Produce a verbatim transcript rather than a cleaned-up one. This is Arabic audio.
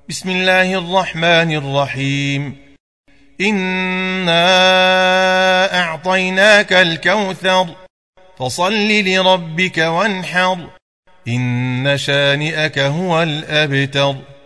بسم الله الرحمن الرحيم. إنا أعطيناك الكوثر فصل لربك وانحر إن شانئك هو الأبتر.